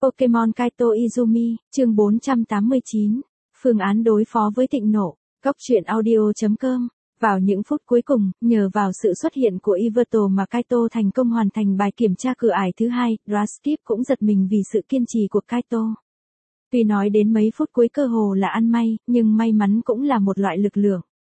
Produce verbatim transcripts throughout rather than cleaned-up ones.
Pokemon Kaito Izumi, chương bốn trăm tám mươi chín. Phương án đối phó với thịnh nộ. Góc truyện audio chấm com. Vào những phút cuối cùng, nhờ vào sự xuất hiện của Yveltal mà Kaito thành công hoàn thành bài kiểm tra cửa ải thứ hai, Draskeep cũng giật mình vì sự kiên trì của Kaito. Tuy nói đến mấy phút cuối cơ hồ là ăn may, nhưng may mắn cũng là một loại lực lượng.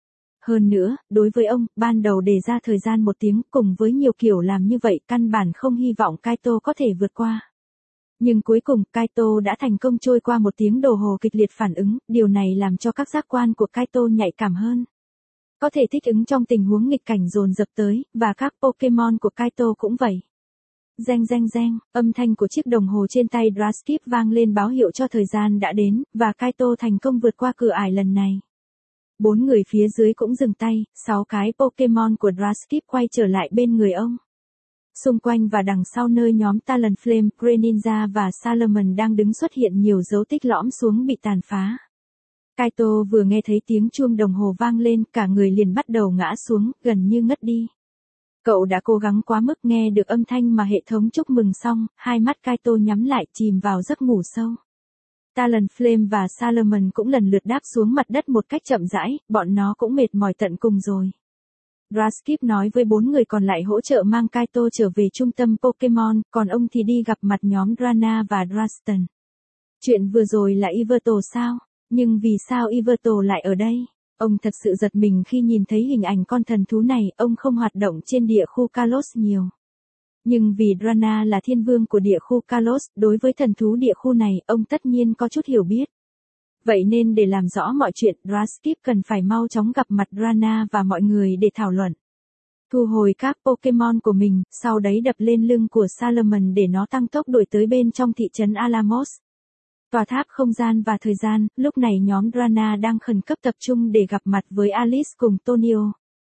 Hơn nữa, đối với ông, ban đầu đề ra thời gian một tiếng cùng với nhiều kiểu làm như vậy căn bản không hy vọng Kaito có thể vượt qua. Nhưng cuối cùng, Kaito đã thành công trôi qua một tiếng đồng hồ kịch liệt phản ứng, điều này làm cho các giác quan của Kaito nhạy cảm hơn. Có thể thích ứng trong tình huống nghịch cảnh dồn dập tới, và các Pokemon của Kaito cũng vậy. Reng reng reng, âm thanh của chiếc đồng hồ trên tay Draskeep vang lên báo hiệu cho thời gian đã đến, và Kaito thành công vượt qua cửa ải lần này. Bốn người phía dưới cũng dừng tay, sáu cái Pokemon của Draskeep quay trở lại bên người ông. Xung quanh và đằng sau nơi nhóm Talonflame, Greninja và Salamence đang đứng xuất hiện nhiều dấu tích lõm xuống bị tàn phá. Kaito vừa nghe thấy tiếng chuông đồng hồ vang lên, cả người liền bắt đầu ngã xuống, gần như ngất đi. Cậu đã cố gắng quá mức nghe được âm thanh mà hệ thống chúc mừng xong, hai mắt Kaito nhắm lại chìm vào giấc ngủ sâu. Talonflame và Salamence cũng lần lượt đáp xuống mặt đất một cách chậm rãi, bọn nó cũng mệt mỏi tận cùng rồi. Draskeep nói với bốn người còn lại hỗ trợ mang Kaito trở về trung tâm Pokemon, còn ông thì đi gặp mặt nhóm Drana và Draston. Chuyện vừa rồi là Yveltal sao? Nhưng vì sao Yveltal lại ở đây? Ông thật sự giật mình khi nhìn thấy hình ảnh con thần thú này, ông không hoạt động trên địa khu Kalos nhiều. Nhưng vì Drana là thiên vương của địa khu Kalos, đối với thần thú địa khu này, ông tất nhiên có chút hiểu biết. Vậy nên để làm rõ mọi chuyện, Draskeep cần phải mau chóng gặp mặt Drana và mọi người để thảo luận. Thu hồi các Pokemon của mình, sau đấy đập lên lưng của Salamence để nó tăng tốc đuổi tới bên trong thị trấn Alamos. Tòa tháp không gian và thời gian, lúc này nhóm Drana đang khẩn cấp tập trung để gặp mặt với Alice cùng Tonio.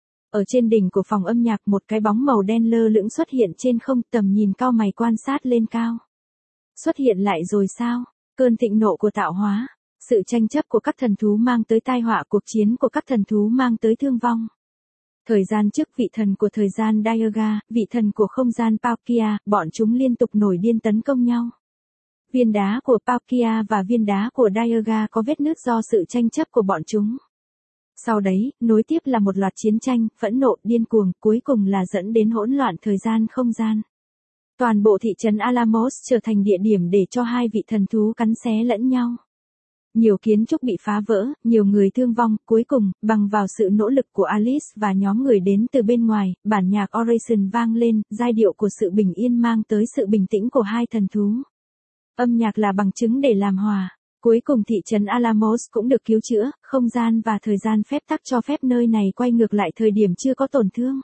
Ở trên đỉnh của phòng âm nhạc một cái bóng màu đen lơ lửng xuất hiện trên không, tầm nhìn cau mày quan sát lên cao. Xuất hiện lại rồi sao? Cơn thịnh nộ của tạo hóa. Sự tranh chấp của các thần thú mang tới tai họa, cuộc chiến của các thần thú mang tới thương vong. Thời gian trước vị thần của thời gian Dialga, vị thần của không gian Palkia, bọn chúng liên tục nổi điên tấn công nhau. Viên đá của Palkia và viên đá của Dialga có vết nứt do sự tranh chấp của bọn chúng. Sau đấy, nối tiếp là một loạt chiến tranh, phẫn nộ, điên cuồng, cuối cùng là dẫn đến hỗn loạn thời gian không gian. Toàn bộ thị trấn Alamos trở thành địa điểm để cho hai vị thần thú cắn xé lẫn nhau. Nhiều kiến trúc bị phá vỡ, nhiều người thương vong, cuối cùng, bằng vào sự nỗ lực của Alice và nhóm người đến từ bên ngoài, bản nhạc Oration vang lên, giai điệu của sự bình yên mang tới sự bình tĩnh của hai thần thú. Âm nhạc là bằng chứng để làm hòa. Cuối cùng thị trấn Alamos cũng được cứu chữa, không gian và thời gian phép tắc cho phép nơi này quay ngược lại thời điểm chưa có tổn thương.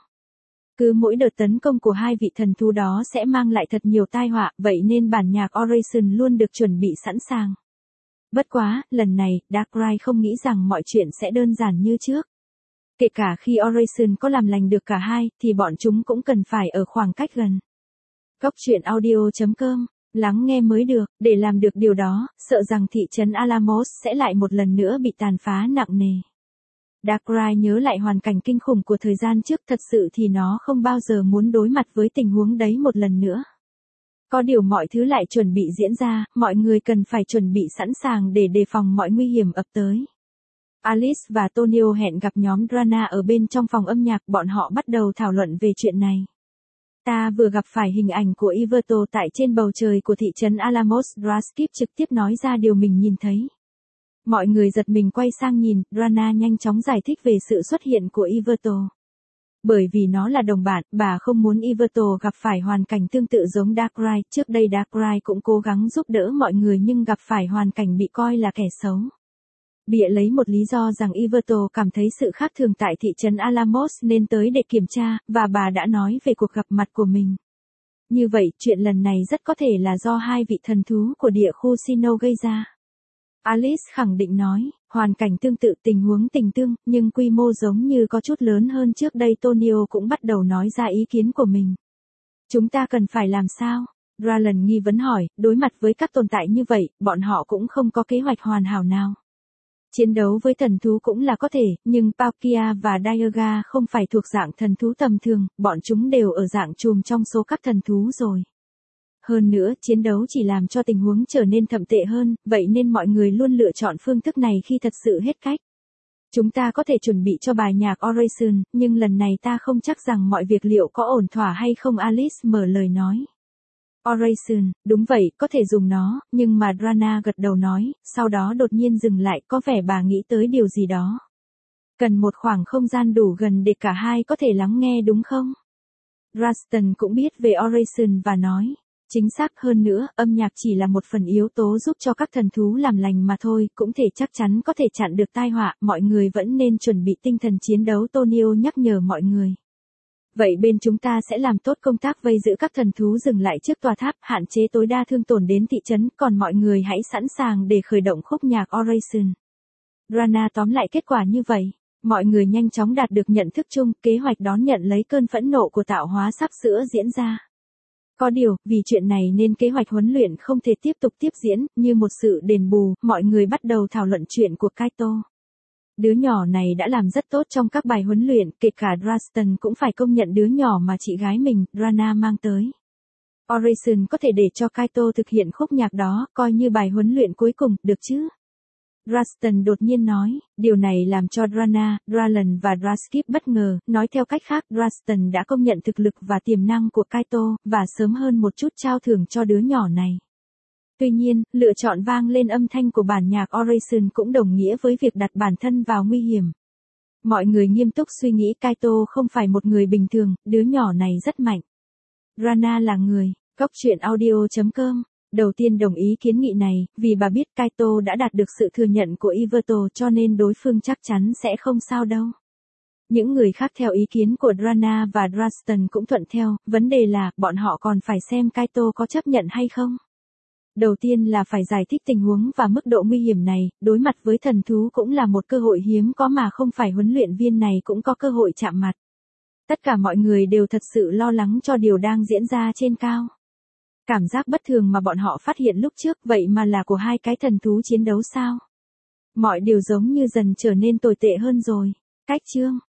Cứ mỗi đợt tấn công của hai vị thần thú đó sẽ mang lại thật nhiều tai họa, vậy nên bản nhạc Oration luôn được chuẩn bị sẵn sàng. Bất quá, lần này, Darkrai không nghĩ rằng mọi chuyện sẽ đơn giản như trước. Kể cả khi Oration có làm lành được cả hai, thì bọn chúng cũng cần phải ở khoảng cách gần. Góc truyện audio chấm com, lắng nghe mới được, để làm được điều đó, sợ rằng thị trấn Alamos sẽ lại một lần nữa bị tàn phá nặng nề. Darkrai nhớ lại hoàn cảnh kinh khủng của thời gian trước, thật sự thì nó không bao giờ muốn đối mặt với tình huống đấy một lần nữa. Có điều mọi thứ lại chuẩn bị diễn ra, mọi người cần phải chuẩn bị sẵn sàng để đề phòng mọi nguy hiểm ập tới. Alice và Tonio hẹn gặp nhóm Drana ở bên trong phòng âm nhạc, bọn họ bắt đầu thảo luận về chuyện này. Ta vừa gặp phải hình ảnh của Yveltal tại trên bầu trời của thị trấn Alamos, Draskeep trực tiếp nói ra điều mình nhìn thấy. Mọi người giật mình quay sang nhìn, Drana nhanh chóng giải thích về sự xuất hiện của Yveltal. Bởi vì nó là đồng bạn, bà không muốn Yveltal gặp phải hoàn cảnh tương tự giống Darkrai, trước đây Darkrai cũng cố gắng giúp đỡ mọi người nhưng gặp phải hoàn cảnh bị coi là kẻ xấu. Bịa lấy một lý do rằng Yveltal cảm thấy sự khác thường tại thị trấn Alamos nên tới để kiểm tra, và bà đã nói về cuộc gặp mặt của mình. Như vậy, chuyện lần này rất có thể là do hai vị thần thú của địa khu Sinnoh gây ra. Alice khẳng định nói, hoàn cảnh tương tự, tình huống tình tương, nhưng quy mô giống như có chút lớn hơn trước đây. Tonio cũng bắt đầu nói ra ý kiến của mình. Chúng ta cần phải làm sao? Raylan nghi vấn hỏi, đối mặt với các tồn tại như vậy, bọn họ cũng không có kế hoạch hoàn hảo nào. Chiến đấu với thần thú cũng là có thể, nhưng Palkia và Dialga không phải thuộc dạng thần thú tầm thường, bọn chúng đều ở dạng chùm trong số các thần thú rồi. Hơn nữa, chiến đấu chỉ làm cho tình huống trở nên thậm tệ hơn, vậy nên mọi người luôn lựa chọn phương thức này khi thật sự hết cách. Chúng ta có thể chuẩn bị cho bài nhạc Oration, nhưng lần này ta không chắc rằng mọi việc liệu có ổn thỏa hay không, Alice mở lời nói. Oration, đúng vậy, có thể dùng nó, nhưng mà Rana gật đầu nói, sau đó đột nhiên dừng lại, có vẻ bà nghĩ tới điều gì đó. Cần một khoảng không gian đủ gần để cả hai có thể lắng nghe đúng không? Ralston cũng biết về Oration và nói, chính xác hơn nữa, âm nhạc chỉ là một phần yếu tố giúp cho các thần thú làm lành mà thôi, cũng thể chắc chắn có thể chặn được tai họa, mọi người vẫn nên chuẩn bị tinh thần chiến đấu, Tonio nhắc nhở mọi người. Vậy bên chúng ta sẽ làm tốt công tác vây giữ các thần thú dừng lại trước tòa tháp, hạn chế tối đa thương tổn đến thị trấn, còn mọi người hãy sẵn sàng để khởi động khúc nhạc Oration. Rana tóm lại kết quả như vậy. Mọi người nhanh chóng đạt được nhận thức chung, kế hoạch đón nhận lấy cơn phẫn nộ của tạo hóa sắp sửa diễn ra. Có điều, vì chuyện này nên kế hoạch huấn luyện không thể tiếp tục tiếp diễn, như một sự đền bù, mọi người bắt đầu thảo luận chuyện của Kaito. Đứa nhỏ này đã làm rất tốt trong các bài huấn luyện, kể cả Ralston cũng phải công nhận đứa nhỏ mà chị gái mình, Rana mang tới. Oration có thể để cho Kaito thực hiện khúc nhạc đó, coi như bài huấn luyện cuối cùng, được chứ? Ralston đột nhiên nói, điều này làm cho Rana, Raylan và Raskip bất ngờ, nói theo cách khác, Ralston đã công nhận thực lực và tiềm năng của Kaito, và sớm hơn một chút trao thưởng cho đứa nhỏ này. Tuy nhiên, lựa chọn vang lên âm thanh của bản nhạc Oration cũng đồng nghĩa với việc đặt bản thân vào nguy hiểm. Mọi người nghiêm túc suy nghĩ, Kaito không phải một người bình thường, đứa nhỏ này rất mạnh. Rana là người, góc truyện audio chấm com. Đầu tiên đồng ý kiến nghị này, vì bà biết Kaito đã đạt được sự thừa nhận của Iverto cho nên đối phương chắc chắn sẽ không sao đâu. Những người khác theo ý kiến của Rana và Ralston cũng thuận theo, vấn đề là, bọn họ còn phải xem Kaito có chấp nhận hay không. Đầu tiên là phải giải thích tình huống và mức độ nguy hiểm này, đối mặt với thần thú cũng là một cơ hội hiếm có mà không phải huấn luyện viên này cũng có cơ hội chạm mặt. Tất cả mọi người đều thật sự lo lắng cho điều đang diễn ra trên cao. Cảm giác bất thường mà bọn họ phát hiện lúc trước vậy mà là của hai cái thần thú chiến đấu sao? Mọi điều giống như dần trở nên tồi tệ hơn rồi. Cách chương